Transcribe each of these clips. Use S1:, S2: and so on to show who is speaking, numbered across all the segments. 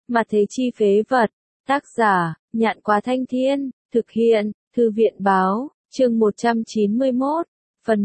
S1: Mà thế chi phế vật. Tác giả, Nhạn Quá Thanh Thiên, thực hiện, Thư viện báo, chương 191, phần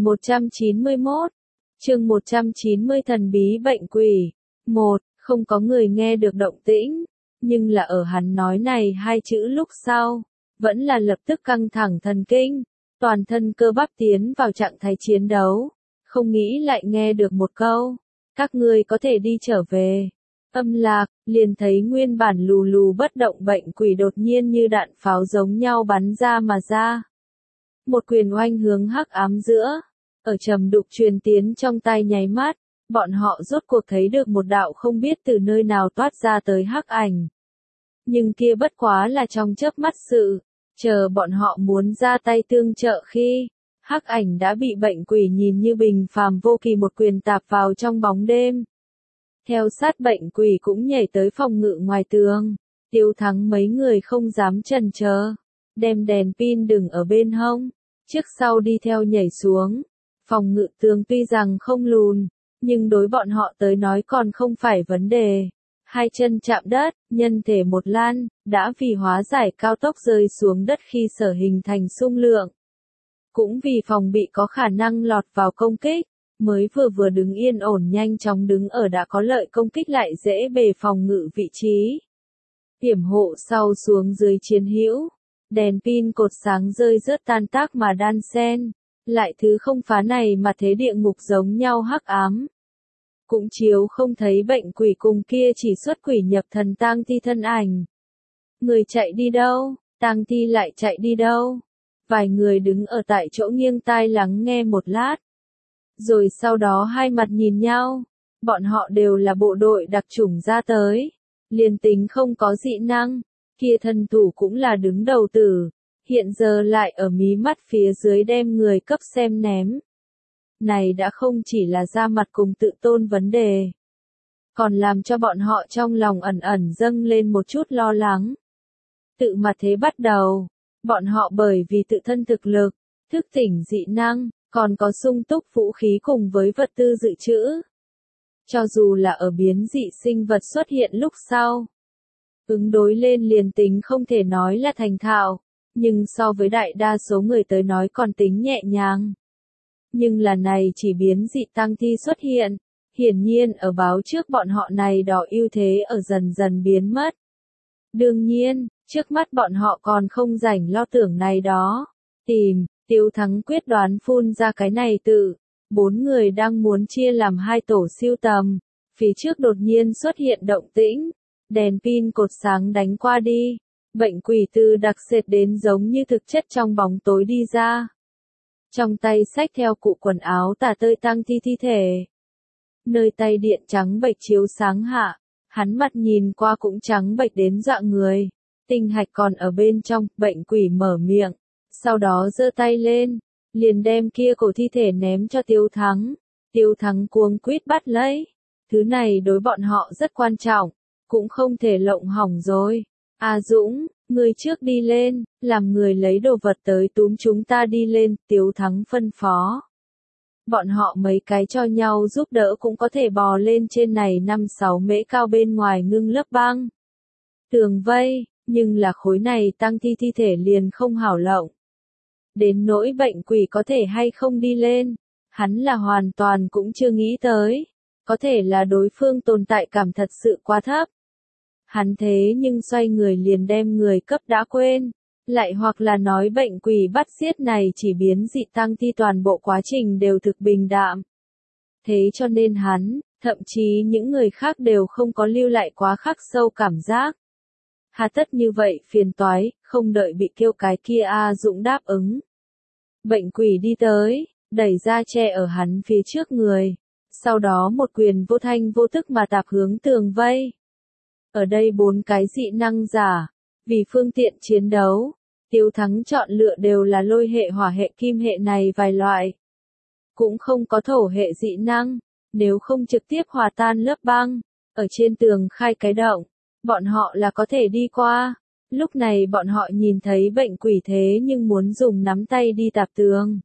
S1: 191, chương 190 thần bí bệnh quỷ. 1. Không có người nghe được động tĩnh, nhưng là ở hắn nói này hai chữ lúc sau, vẫn là lập tức căng thẳng thần kinh, toàn thân cơ bắp tiến vào trạng thái chiến đấu, không nghĩ lại nghe được một câu, các ngươi có thể đi trở về. Âm lạc, liền thấy nguyên bản lù lù bất động bệnh quỷ đột nhiên như đạn pháo giống nhau bắn ra mà ra. Một quyền oanh hướng hắc ám giữa, ở trầm đục truyền tiến trong tai nháy mắt, bọn họ rốt cuộc thấy được một đạo không biết từ nơi nào toát ra tới hắc ảnh. Nhưng kia bất quá là trong chớp mắt sự, chờ bọn họ muốn ra tay tương trợ khi, hắc ảnh đã bị bệnh quỷ nhìn như bình phàm vô kỳ một quyền tạp vào trong bóng đêm. Theo sát bệnh quỷ cũng nhảy tới phòng ngự ngoài tường, Tiêu Thắng mấy người không dám chần chờ, đem đèn pin đừng ở bên hông, trước sau đi theo nhảy xuống. Phòng ngự tường tuy rằng không lùn, nhưng đối bọn họ tới nói còn không phải vấn đề. Hai chân chạm đất, nhân thể một lan, đã vì hóa giải cao tốc rơi xuống đất khi sở hình thành xung lượng. Cũng vì phòng bị có khả năng lọt vào công kích, mới vừa đứng yên ổn nhanh chóng đứng ở đã có lợi công kích lại dễ bề phòng ngự vị trí. Tiểm hộ sau xuống dưới chiến hữu, đèn pin cột sáng rơi rớt tan tác mà đan xen, lại thứ không phá này mà thế địa ngục giống nhau hắc ám. Cũng chiếu không thấy bệnh quỷ cùng kia chỉ xuất quỷ nhập thần tang thi thân ảnh. Người chạy đi đâu, tang thi lại chạy đi đâu. Vài người đứng ở tại chỗ nghiêng tai lắng nghe một lát. Rồi sau đó hai mặt nhìn nhau, bọn họ đều là bộ đội đặc chủng ra tới. Liền tính không có dị năng, kia thân thủ cũng là đứng đầu tử, hiện giờ lại ở mí mắt phía dưới đem người cấp xem ném. Này đã không chỉ là ra mặt cùng tự tôn vấn đề, còn làm cho bọn họ trong lòng ẩn ẩn dâng lên một chút lo lắng. Tự mà thế bắt đầu, bọn họ bởi vì tự thân thực lực, thức tỉnh dị năng, còn có sung túc vũ khí cùng với vật tư dự trữ. Cho dù là ở biến dị sinh vật xuất hiện lúc sau, ứng đối lên liền tính không thể nói là thành thạo, nhưng so với đại đa số người tới nói còn tính nhẹ nhàng. Nhưng là này chỉ biến dị tăng thi xuất hiện, hiển nhiên ở báo trước bọn họ này đỏ ưu thế ở dần dần biến mất. Đương nhiên, trước mắt bọn họ còn không rảnh lo tưởng này đó. Tiêu Thắng quyết đoán phun ra cái này tự. 4 người đang muốn chia làm hai tổ siêu tầm. Phía trước đột nhiên xuất hiện động tĩnh. Đèn pin cột sáng đánh qua đi. Bệnh quỷ từ đặc sệt đến giống như thực chất trong bóng tối đi ra. Trong tay xách theo cụ quần áo tả tơi tang thi thi thể. Nơi tay điện trắng bệch chiếu sáng hạ. Hắn mặt nhìn qua cũng trắng bệch đến dọa người. Tinh hạch còn ở bên trong, bệnh quỷ mở miệng. Sau đó giơ tay lên, liền đem kia cổ thi thể ném cho Tiêu Thắng. Tiêu Thắng cuống quýt bắt lấy. Thứ này đối bọn họ rất quan trọng, cũng không thể lộng hỏng rồi. A Dũng, người trước đi lên, làm người lấy đồ vật tới túm chúng ta đi lên, Tiêu Thắng phân phó. Bọn họ mấy cái cho nhau giúp đỡ cũng có thể bò lên trên này 5-6 mễ cao bên ngoài ngưng lớp băng. Tường vây, nhưng là khối này tăng thi thi thể liền không hảo lộng. Đến nỗi bệnh quỷ có thể hay không đi lên, hắn là hoàn toàn cũng chưa nghĩ tới. Có thể là đối phương tồn tại cảm thật sự quá thấp. Hắn thế nhưng xoay người liền đem người cấp đã quên. Lại hoặc là nói bệnh quỷ bắt giết này chỉ biến dị tăng thi toàn bộ quá trình đều thực bình đạm. Thế cho nên hắn, thậm chí những người khác đều không có lưu lại quá khắc sâu cảm giác. Hà tất như vậy phiền toái, không đợi bị kêu cái kia A Dũng đáp ứng. Bệnh quỷ đi tới, đẩy ra che ở hắn phía trước người. Sau đó một quyền vô thanh vô thức mà tạp hướng tường vây. Ở đây 4 cái dị năng giả. Vì phương tiện chiến đấu, Tiêu Thắng chọn lựa đều là lôi hệ hỏa hệ kim hệ này vài loại. Cũng không có thổ hệ dị năng, nếu không trực tiếp hòa tan lớp băng, ở trên tường khai cái động, bọn họ là có thể đi qua. Lúc này bọn họ nhìn thấy bệnh quỷ thế nhưng muốn dùng nắm tay đi tạp tường.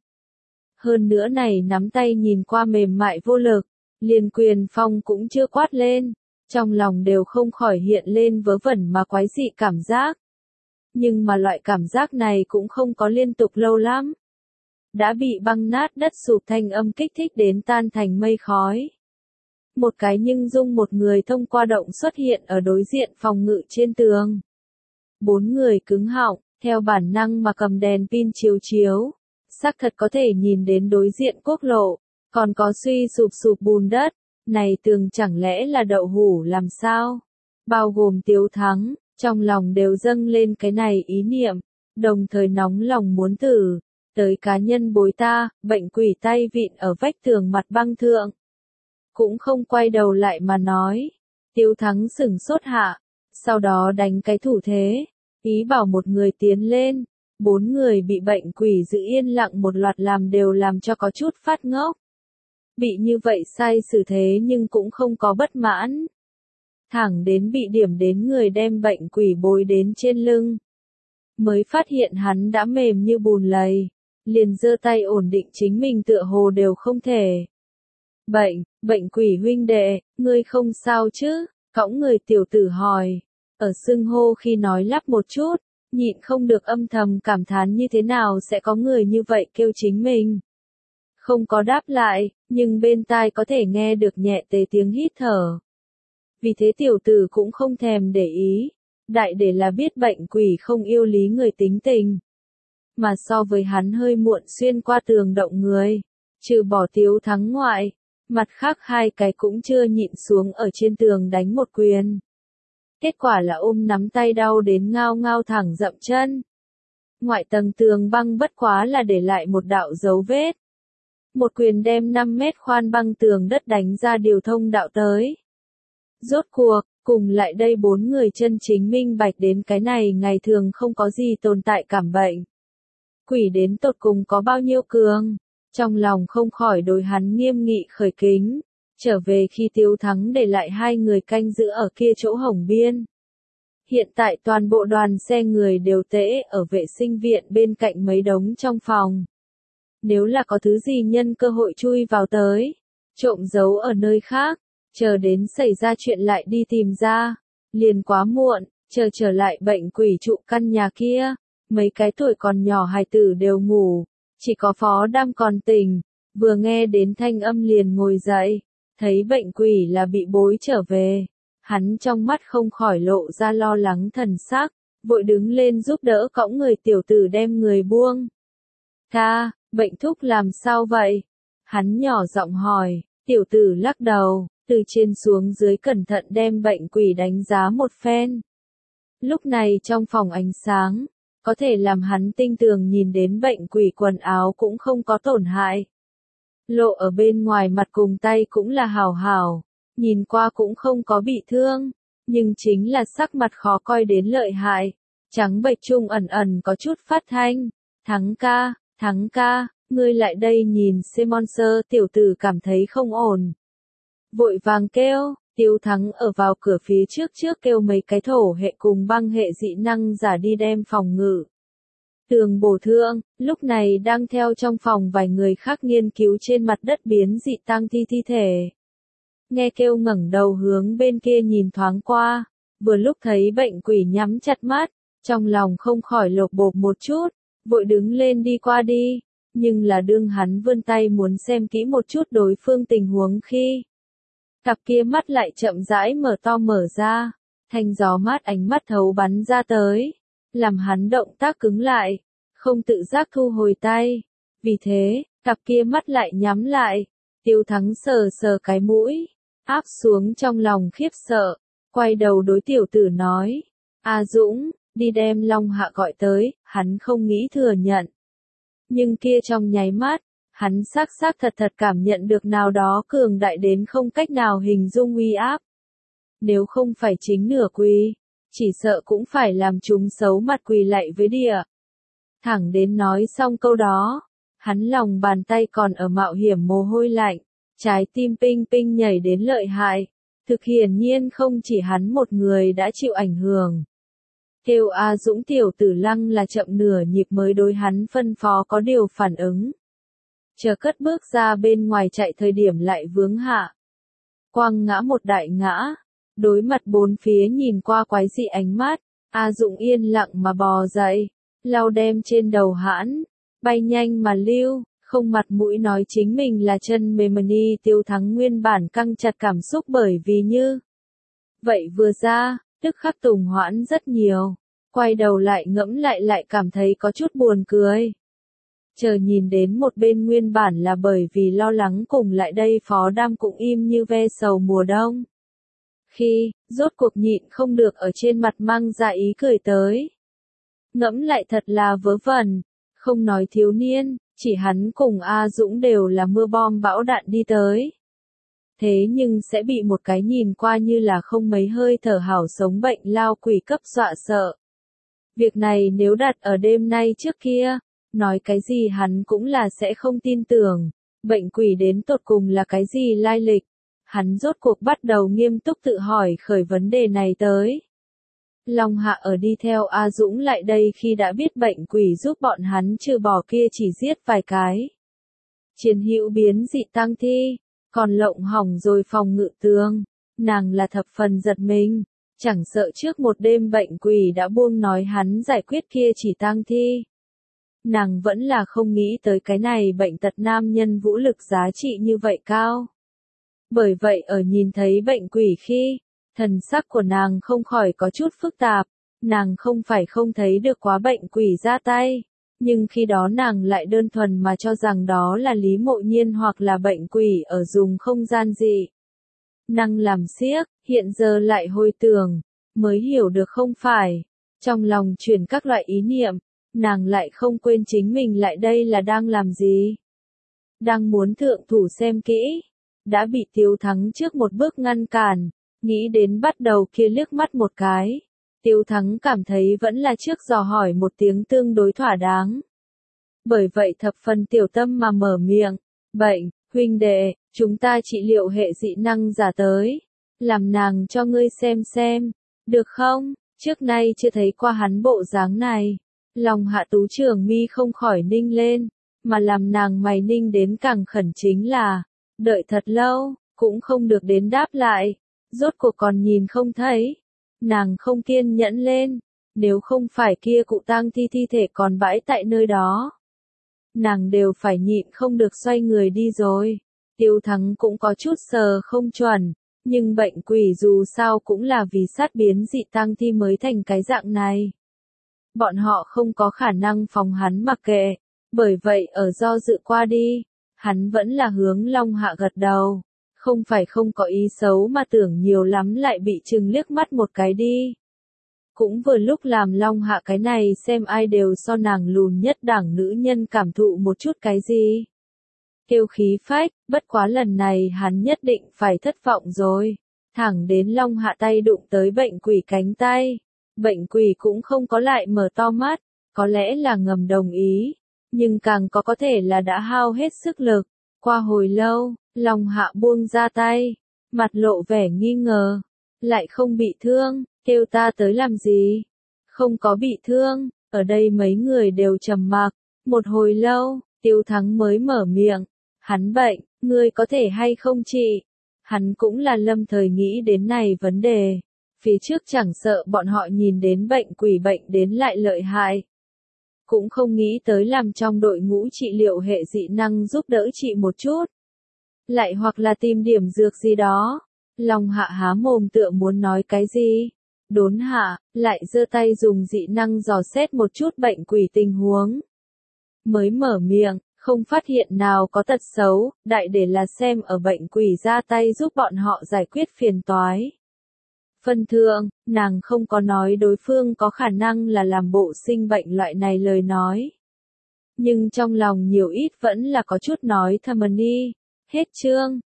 S1: Hơn nữa này nắm tay nhìn qua mềm mại vô lực, liền quyền phong cũng chưa quát lên. trong lòng đều không khỏi hiện lên vớ vẩn mà quái dị cảm giác. Nhưng mà loại cảm giác này cũng không có liên tục lâu lắm. Đã bị băng nát đất sụp thanh âm kích thích đến tan thành mây khói. Một cái nhưng dung một người thông qua động xuất hiện ở đối diện phòng ngự trên tường. 4 người cứng họng, theo bản năng mà cầm đèn pin chiếu chiếu. Xác thật có thể nhìn đến đối diện quốc lộ, còn có suy sụp sụp bùn đất. Này tường chẳng lẽ là đậu hũ làm sao? Bao gồm Tiếu Thắng, trong lòng đều dâng lên cái này ý niệm, đồng thời nóng lòng muốn thử. Tới cá nhân bối ta, bệnh quỷ tay vịn ở vách tường mặt băng thượng. Cũng không quay đầu lại mà nói. Tiếu Thắng sửng sốt hạ, sau đó đánh cái thủ thế, ý bảo một người tiến lên. 4 người bị bệnh quỷ giữ yên lặng một loạt làm đều làm cho có chút phát ngốc. Bị như vậy sai xử thế nhưng cũng không có bất mãn. Thẳng đến bị điểm đến người đem bệnh quỷ bối đến trên lưng. Mới phát hiện hắn đã mềm như bùn lầy. Liền giơ tay ổn định chính mình tựa hồ đều không thể. Bệnh quỷ huynh đệ, ngươi không sao chứ? Cõng người tiểu tử hỏi. Ở xưng hô khi nói lắp một chút, nhịn không được âm thầm cảm thán như thế nào sẽ có người như vậy kêu chính mình. Không có đáp lại, nhưng bên tai có thể nghe được nhẹ tê tiếng hít thở. Vì thế tiểu tử cũng không thèm để ý. Đại để là biết bệnh quỷ không yêu lý người tính tình. Mà so với hắn hơi muộn xuyên qua tường động người, trừ bỏ Tiếu Thắng ngoại, mặt khác 2 cái cũng chưa nhịn xuống ở trên tường đánh một quyền. Kết quả là ôm nắm tay đau đến ngao ngao thẳng dậm chân. Ngoại tầng tường băng bất quá là để lại một đạo dấu vết. Một quyền đem 5 mét khoan băng tường đất đánh ra điều thông đạo tới. Rốt cuộc, cùng lại đây 4 người chân chính minh bạch đến cái này ngày thường không có gì tồn tại cảm bệnh. Quỷ đến tột cùng có bao nhiêu cường, trong lòng không khỏi đối hắn nghiêm nghị khởi kính, trở về khi Tiếu Thắng để lại 2 người canh giữ ở kia chỗ hồng biên. Hiện tại toàn bộ đoàn xe người đều tễ ở vệ sinh viện bên cạnh mấy đống trong phòng. Nếu là có thứ gì nhân cơ hội chui vào tới, trộm giấu ở nơi khác, chờ đến xảy ra chuyện lại đi tìm ra, liền quá muộn, trở lại bệnh quỷ trụ căn nhà kia. Mấy cái tuổi còn nhỏ hài tử đều ngủ, chỉ có Phó Đam còn tỉnh, vừa nghe đến thanh âm liền ngồi dậy, thấy bệnh quỷ là bị bối trở về. Hắn trong mắt không khỏi lộ ra lo lắng thần sắc, vội đứng lên giúp đỡ cõng người tiểu tử đem người buông. Ca, bệnh thúc làm sao vậy? Hắn nhỏ giọng hỏi, tiểu tử lắc đầu, từ trên xuống dưới cẩn thận đem bệnh quỷ đánh giá một phen. Lúc này trong phòng ánh sáng, có thể làm hắn tinh tường nhìn đến bệnh quỷ quần áo cũng không có tổn hại. Lộ ở bên ngoài mặt cùng tay cũng là hảo hảo, nhìn qua cũng không có bị thương, nhưng chính là sắc mặt khó coi đến lợi hại, trắng bệch trung ẩn ẩn có chút phát thanh. Thắng ca, ngươi lại đây nhìn xem Monster, tiểu tử cảm thấy không ổn. Vội vàng kêu. Tiếu Thắng ở vào cửa phía trước kêu mấy cái thổ hệ cùng băng hệ dị năng giả đi đem phòng ngự. Tường bổ thượng, lúc này đang theo trong phòng vài người khác nghiên cứu trên mặt đất biến dị tăng thi thể. Nghe kêu ngẩng đầu hướng bên kia nhìn thoáng qua, vừa lúc thấy bệnh quỷ nhắm chặt mắt, trong lòng không khỏi lột bột một chút, vội đứng lên đi qua đi, nhưng là đương hắn vươn tay muốn xem kỹ một chút đối phương tình huống khi. Cặp kia mắt lại chậm rãi mở to mở ra, thanh gió mát ánh mắt thấu bắn ra tới, làm hắn động tác cứng lại, không tự giác thu hồi tay. Vì thế, cặp kia mắt lại nhắm lại, Tiếu Thắng sờ sờ cái mũi, áp xuống trong lòng khiếp sợ, quay đầu đối tiểu tử nói, A Dũng, đi đem Long Hạ gọi tới, hắn không nghĩ thừa nhận. Nhưng kia trong nháy mắt, hắn xác thật cảm nhận được nào đó cường đại đến không cách nào hình dung uy áp. Nếu không phải chính nửa quỳ, chỉ sợ cũng phải làm chúng xấu mặt quỳ lạy với địa. Thẳng đến nói xong câu đó, hắn lòng bàn tay còn ở mạo hiểm mồ hôi lạnh, trái tim ping ping nhảy đến lợi hại. Thực hiển nhiên không chỉ hắn một người đã chịu ảnh hưởng. Kêu A Dũng tiểu tử lăng là chậm nửa nhịp mới đối hắn phân phó có điều phản ứng. Chờ cất bước ra bên ngoài chạy thời điểm lại vướng hạ. Quăng ngã một đại ngã, Đối mặt bốn phía nhìn qua quái dị ánh mắt, A Dũng yên lặng mà bò dậy, lau đem trên đầu hãn, bay nhanh mà lưu, không mặt mũi nói chính mình là chân mềm ni. Tiêu Thắng nguyên bản căng chặt cảm xúc bởi vì như vậy vừa ra, tức khắc tùng hoãn rất nhiều, quay đầu lại ngẫm lại cảm thấy có chút buồn cười. Chờ nhìn đến một bên nguyên bản là bởi vì lo lắng cùng lại đây Phó Đam cũng im như ve sầu mùa đông. Khi, rốt cuộc nhịn không được ở trên mặt mang ra ý cười tới. Ngẫm lại thật là vớ vẩn, không nói thiếu niên, chỉ hắn cùng A Dũng đều là mưa bom bão đạn đi tới. Thế nhưng sẽ bị một cái nhìn qua như là không mấy hơi thở hảo sống bệnh lao quỷ cấp dọa sợ. Việc này nếu đặt ở đêm nay trước kia, nói cái gì hắn cũng là sẽ không tin tưởng, bệnh quỷ đến tột cùng là cái gì lai lịch. Hắn rốt cuộc bắt đầu nghiêm túc tự hỏi khởi vấn đề này tới. Long Hạ ở đi theo A Dũng lại đây khi đã biết bệnh quỷ giúp bọn hắn trừ bỏ kia chỉ giết vài cái. Chiến hữu biến dị tăng thi, còn lộng hỏng rồi phòng ngự tường, nàng là thập phần giật mình, chẳng sợ trước một đêm bệnh quỷ đã buông nói hắn giải quyết kia chỉ tăng thi. Nàng vẫn là không nghĩ tới cái này bệnh tật nam nhân vũ lực giá trị như vậy cao. Bởi vậy ở nhìn thấy bệnh quỷ khi, thần sắc của nàng không khỏi có chút phức tạp, nàng không phải không thấy được quá bệnh quỷ ra tay, nhưng khi đó nàng lại đơn thuần mà cho rằng đó là Lý Mộ Nhiên hoặc là bệnh quỷ ở dùng không gian gì. Năng làm xiếc, hiện giờ lại hồi tưởng, mới hiểu được không phải, trong lòng chuyển các loại ý niệm, nàng lại không quên chính mình lại đây là đang làm gì. Đang muốn thượng thủ xem kỹ, đã bị Tiêu Thắng trước một bước ngăn cản, nghĩ đến bắt đầu kia liếc mắt một cái. Tiêu Thắng cảm thấy vẫn là trước dò hỏi một tiếng tương đối thỏa đáng. Bởi vậy thập phần tiểu tâm mà mở miệng, bệnh, huynh đệ, chúng ta trị liệu hệ dị năng giả tới, làm nàng cho ngươi xem, được không? Trước nay chưa thấy qua hắn bộ dáng này. Lòng Hạ Tú trưởng mi không khỏi ninh lên, mà làm nàng mày ninh đến càng khẩn chính là, đợi thật lâu, cũng không được đến đáp lại, rốt cuộc còn nhìn không thấy. Nàng không kiên nhẫn lên, nếu không phải kia cụ tang thi thi thể còn bãi tại nơi đó. Nàng đều phải nhịn không được xoay người đi rồi. Tiêu Thắng cũng có chút sờ không chuẩn, nhưng bệnh quỷ dù sao cũng là vì sát biến dị tang thi mới thành cái dạng này. Bọn họ không có khả năng phòng hắn mặc kệ, bởi vậy ở do dự qua đi, hắn vẫn là hướng Long Hạ gật đầu. Không phải không có ý xấu mà tưởng nhiều lắm lại bị chừng liếc mắt một cái đi. Cũng vừa lúc làm Long Hạ cái này xem ai đều so nàng lùn nhất đẳng nữ nhân cảm thụ một chút cái gì. Kêu khí phách, bất quá lần này hắn nhất định phải thất vọng rồi. Thẳng đến Long Hạ tay đụng tới bệnh quỷ cánh tay. Bệnh quỷ cũng không có lại mở to mắt, có lẽ là ngầm đồng ý, nhưng càng có thể là đã hao hết sức lực. Qua hồi lâu, Long Hạ buông ra tay, mặt lộ vẻ nghi ngờ, lại không bị thương, kêu ta tới làm gì? Không có bị thương, ở đây mấy người đều trầm mặc, một hồi lâu, Tiêu Thắng mới mở miệng, hắn bệnh, ngươi có thể hay không trị? Hắn cũng là lâm thời nghĩ đến này vấn đề, phía trước chẳng sợ bọn họ nhìn đến bệnh quỷ bệnh đến lại lợi hại. Cũng không nghĩ tới làm trong đội ngũ trị liệu hệ dị năng giúp đỡ trị một chút. Lại hoặc là tìm điểm dược gì đó. Long Hạ há mồm tựa muốn nói cái gì. Đốn hạ, lại giơ tay dùng dị năng dò xét một chút bệnh quỷ tình huống. Mới mở miệng, không phát hiện nào có tật xấu, đại để là xem ở bệnh quỷ ra tay giúp bọn họ giải quyết phiền toái. Phân thượng, nàng không có nói đối phương có khả năng là làm bộ sinh bệnh loại này lời nói. Nhưng trong lòng nhiều ít vẫn là có chút nói thầm đi. Hết chương.